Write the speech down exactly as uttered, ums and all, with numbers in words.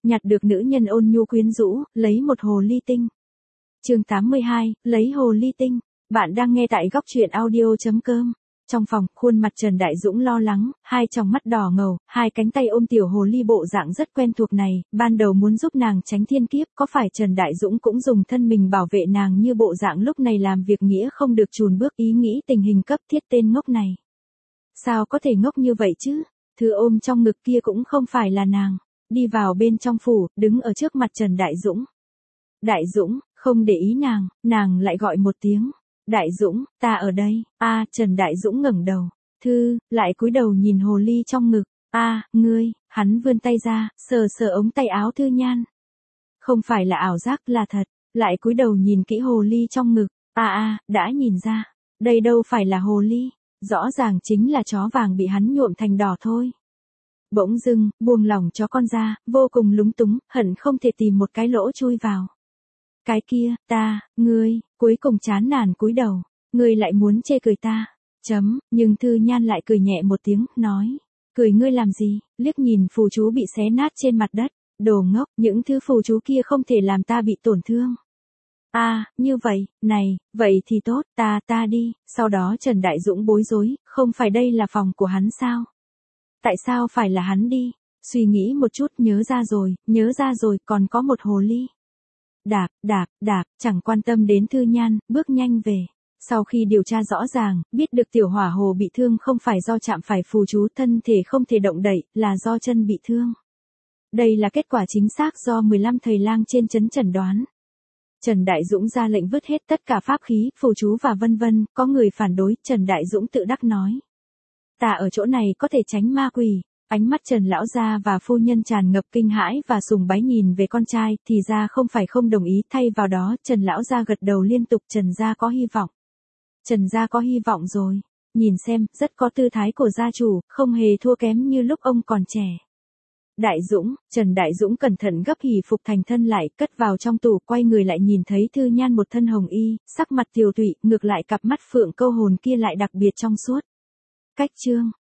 nhặt được nữ nhân ôn nhu quyến rũ, lấy một hồ ly tinh. Chương tám mươi hai, lấy hồ ly tinh. Bạn đang nghe tại góc truyện audio chấm com. Trong phòng, khuôn mặt Trần Đại Dũng lo lắng, hai tròng mắt đỏ ngầu, hai cánh tay ôm tiểu hồ ly bộ dạng rất quen thuộc này, ban đầu muốn giúp nàng tránh thiên kiếp, có phải Trần Đại Dũng cũng dùng thân mình bảo vệ nàng như bộ dạng lúc này làm việc nghĩa không được chùn bước, ý nghĩ tình hình cấp thiết tên ngốc này. Sao có thể ngốc như vậy chứ? Thứ ôm trong ngực kia cũng không phải là nàng. Đi vào bên trong phủ, đứng ở trước mặt Trần Đại Dũng. Đại Dũng, không để ý nàng, nàng lại gọi một tiếng. Đại Dũng, ta ở đây. A, Trần Đại Dũng ngẩng đầu. Thư, lại cúi đầu nhìn hồ ly trong ngực. A, ngươi, hắn vươn tay ra, sờ sờ ống tay áo Thư Nhan. Không phải là ảo giác, là thật. Lại cúi đầu nhìn kỹ hồ ly trong ngực. A a, đã nhìn ra. Đây đâu phải là hồ ly. Rõ ràng chính là chó vàng bị hắn nhuộm thành đỏ thôi. Bỗng dưng, buông lỏng chó con ra, vô cùng lúng túng, hận không thể tìm một cái lỗ chui vào. Cái kia, ta, ngươi, cuối cùng chán nản cúi đầu, ngươi lại muốn chê cười ta. Chấm, nhưng Thư Nhan lại cười nhẹ một tiếng, nói, cười ngươi làm gì, liếc nhìn phù chú bị xé nát trên mặt đất, đồ ngốc, những thứ phù chú kia không thể làm ta bị tổn thương. A, à, như vậy, này, vậy thì tốt, ta, ta đi, sau đó Trần Đại Dũng bối rối, không phải đây là phòng của hắn sao? Tại sao phải là hắn đi? Suy nghĩ một chút, nhớ ra rồi, nhớ ra rồi, còn có một hồ ly. Đạp, đạp, đạp, chẳng quan tâm đến Thư Nhan, bước nhanh về. Sau khi điều tra rõ ràng, biết được tiểu hỏa hồ bị thương không phải do chạm phải phù chú, thân thể không thể động đậy, là do chân bị thương. Đây là kết quả chính xác do mười lăm thầy lang trên trấn chẩn đoán. Trần Đại Dũng ra lệnh vứt hết tất cả pháp khí, phù chú và vân vân, có người phản đối, Trần Đại Dũng tự đắc nói. Ta ở chỗ này có thể tránh ma quỷ. Ánh mắt Trần lão gia và phu nhân tràn ngập kinh hãi và sùng bái nhìn về con trai, thì ra không phải không đồng ý, thay vào đó, Trần lão gia gật đầu liên tục, Trần gia có hy vọng. Trần gia có hy vọng rồi. Nhìn xem, rất có tư thái của gia chủ, không hề thua kém như lúc ông còn trẻ. Đại Dũng, Trần Đại Dũng cẩn thận gấp hỷ phục thành thân lại, cất vào trong tủ, quay người lại nhìn thấy Thư Nhan một thân hồng y, sắc mặt tiều tụy, ngược lại cặp mắt phượng câu hồn kia lại đặc biệt trong suốt. Cách chương,